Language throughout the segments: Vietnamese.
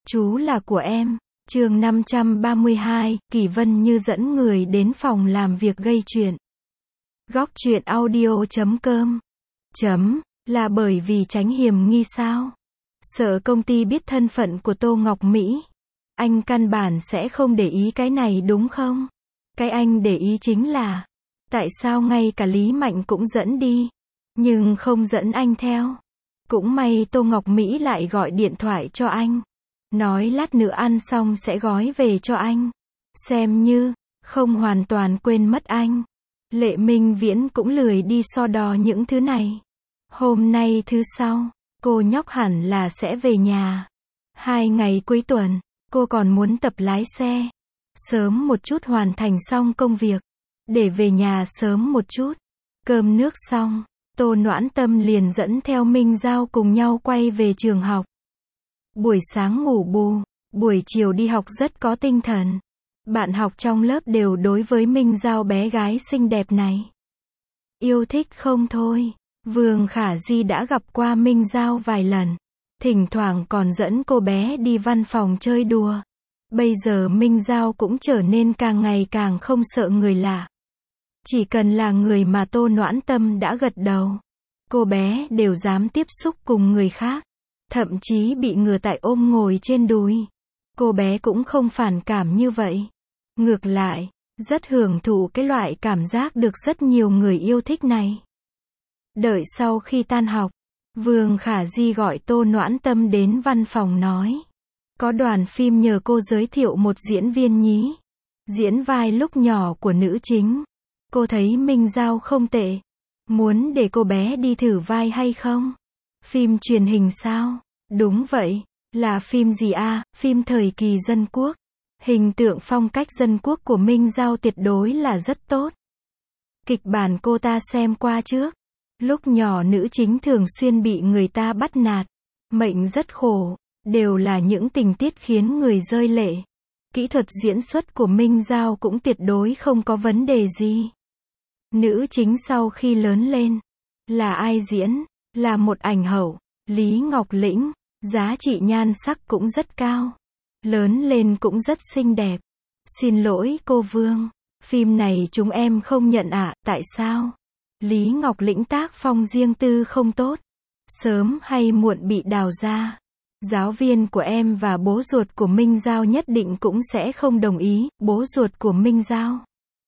Chú là của em. Chương 532, Kỳ Vân Như dẫn người đến phòng làm việc gây chuyện. Góc truyện audio.com. Là bởi vì tránh hiểm nghi sao? Sợ công ty biết thân phận của Tô Ngọc Mỹ. Anh căn bản sẽ không để ý cái này đúng không? Cái anh để ý chính là, tại sao ngay cả Lý Mạnh cũng dẫn đi, nhưng không dẫn anh theo. Cũng may Tô Ngọc Mỹ lại gọi điện thoại cho anh. Nói lát nữa ăn xong sẽ gói về cho anh. Xem như, không hoàn toàn quên mất anh. Lệ Minh Viễn cũng lười đi so đo những thứ này. Hôm nay thứ Sau, cô nhóc hẳn là sẽ về nhà. 2 ngày cuối tuần, cô còn muốn tập lái xe. Sớm một chút hoàn thành xong công việc, để về nhà sớm một chút. Cơm nước xong, Tô Noãn Tâm liền dẫn theo Minh Giao cùng nhau quay về trường học. Buổi sáng ngủ bù, buổi chiều đi học rất có tinh thần. Bạn học trong lớp đều đối với Minh Giao bé gái xinh đẹp này yêu thích không thôi. Vương Khả Di đã gặp qua Minh Giao vài lần, thỉnh thoảng còn dẫn cô bé đi văn phòng chơi đùa. Bây giờ Minh Giao cũng trở nên càng ngày càng không sợ người lạ. Chỉ cần là người mà Tô Noãn Tâm đã gật đầu, cô bé đều dám tiếp xúc cùng người khác. Thậm chí bị ngửa tại ôm ngồi trên đùi, cô bé cũng không phản cảm như vậy. Ngược lại, rất hưởng thụ cái loại cảm giác được rất nhiều người yêu thích này. Đợi sau khi tan học, Vương Khả Di gọi Tô Noãn Tâm đến văn phòng nói, có đoàn phim nhờ cô giới thiệu một diễn viên nhí, diễn vai lúc nhỏ của nữ chính. Cô thấy Minh Giao không tệ, muốn để cô bé đi thử vai hay không? Phim truyền hình sao? Đúng vậy. Là phim gì à? Phim thời kỳ dân quốc. Hình tượng phong cách dân quốc của Minh Giao tuyệt đối là rất tốt. Kịch bản cô ta xem qua trước. Lúc nhỏ nữ chính thường xuyên bị người ta bắt nạt, mệnh rất khổ, đều là những tình tiết khiến người rơi lệ. Kỹ thuật diễn xuất của Minh Giao cũng tuyệt đối không có vấn đề gì. Nữ chính sau khi lớn lên, là ai diễn? Là một ảnh hậu, Lý Ngọc Lĩnh, giá trị nhan sắc cũng rất cao. Lớn lên cũng rất xinh đẹp. Xin lỗi cô Vương, phim này chúng em không nhận ạ, tại sao? Lý Ngọc Lĩnh tác phong riêng tư không tốt, sớm hay muộn bị đào ra. Giáo viên của em và bố ruột của Minh Giao nhất định cũng sẽ không đồng ý. Bố ruột của Minh Giao,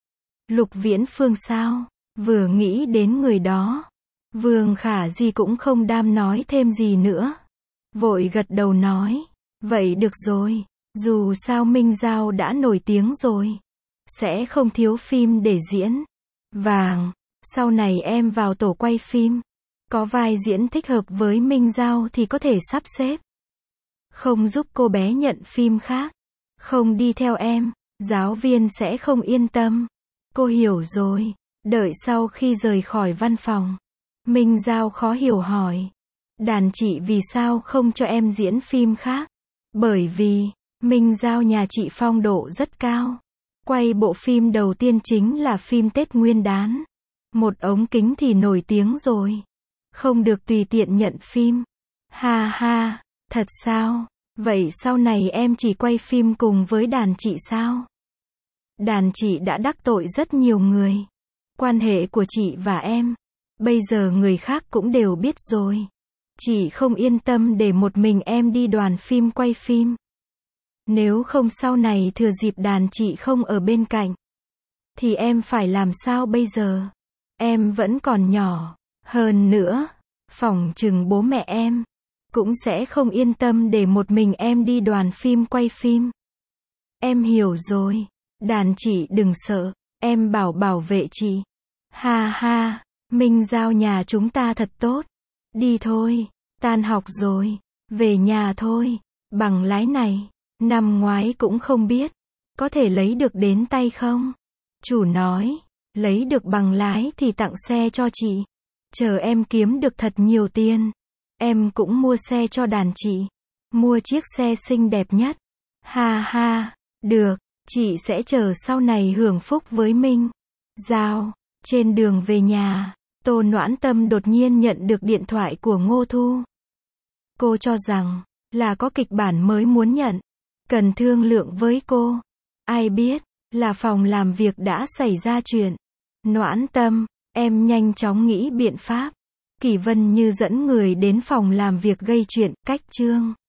Lục Viễn Phương sao? Vừa nghĩ đến người đó, Vương Khả Di cũng không đam nói thêm gì nữa. Vội gật đầu nói, vậy được rồi, dù sao Minh Giao đã nổi tiếng rồi, sẽ không thiếu phim để diễn. Vàng, sau này em vào tổ quay phim, có vai diễn thích hợp với Minh Giao thì có thể sắp xếp. Không giúp cô bé nhận phim khác, không đi theo em, giáo viên sẽ không yên tâm. Cô hiểu rồi. Đợi sau khi rời khỏi văn phòng, Minh Giao khó hiểu hỏi, đàn chị vì sao không cho em diễn phim khác? Bởi vì, Minh Giao nhà chị phong độ rất cao. Quay bộ phim đầu tiên chính là phim Tết Nguyên Đán. Một ống kính thì nổi tiếng rồi. Không được tùy tiện nhận phim. Ha ha, thật sao? Vậy sau này em chỉ quay phim cùng với đàn chị sao? Đàn chị đã đắc tội rất nhiều người. Quan hệ của chị và em, bây giờ người khác cũng đều biết rồi. Chị không yên tâm để một mình em đi đoàn phim quay phim. Nếu không sau này thừa dịp đàn chị không ở bên cạnh, thì em phải làm sao bây giờ? Em vẫn còn nhỏ. Hơn nữa, phỏng chừng bố mẹ em cũng sẽ không yên tâm để một mình em đi đoàn phim quay phim. Em hiểu rồi. Đàn chị đừng sợ, em bảo vệ chị. Ha ha, Minh Giao nhà chúng ta thật tốt. Đi thôi, tan học rồi, về nhà thôi. Bằng lái này, năm ngoái cũng không biết, có thể lấy được đến tay không? Chủ nói, lấy được bằng lái thì tặng xe cho chị. Chờ em kiếm được thật nhiều tiền, em cũng mua xe cho đàn chị. Mua chiếc xe xinh đẹp nhất. Ha ha, được, chị sẽ chờ sau này hưởng phúc với Minh Giao. Trên đường về nhà, Tô Noãn Tâm đột nhiên nhận được điện thoại của Ngô Thu. Cô cho rằng, là có kịch bản mới muốn nhận. Cần thương lượng với cô. Ai biết, là phòng làm việc đã xảy ra chuyện. Noãn Tâm, em nhanh chóng nghĩ biện pháp. Kỷ Vân Như dẫn người đến phòng làm việc gây chuyện, cách Trương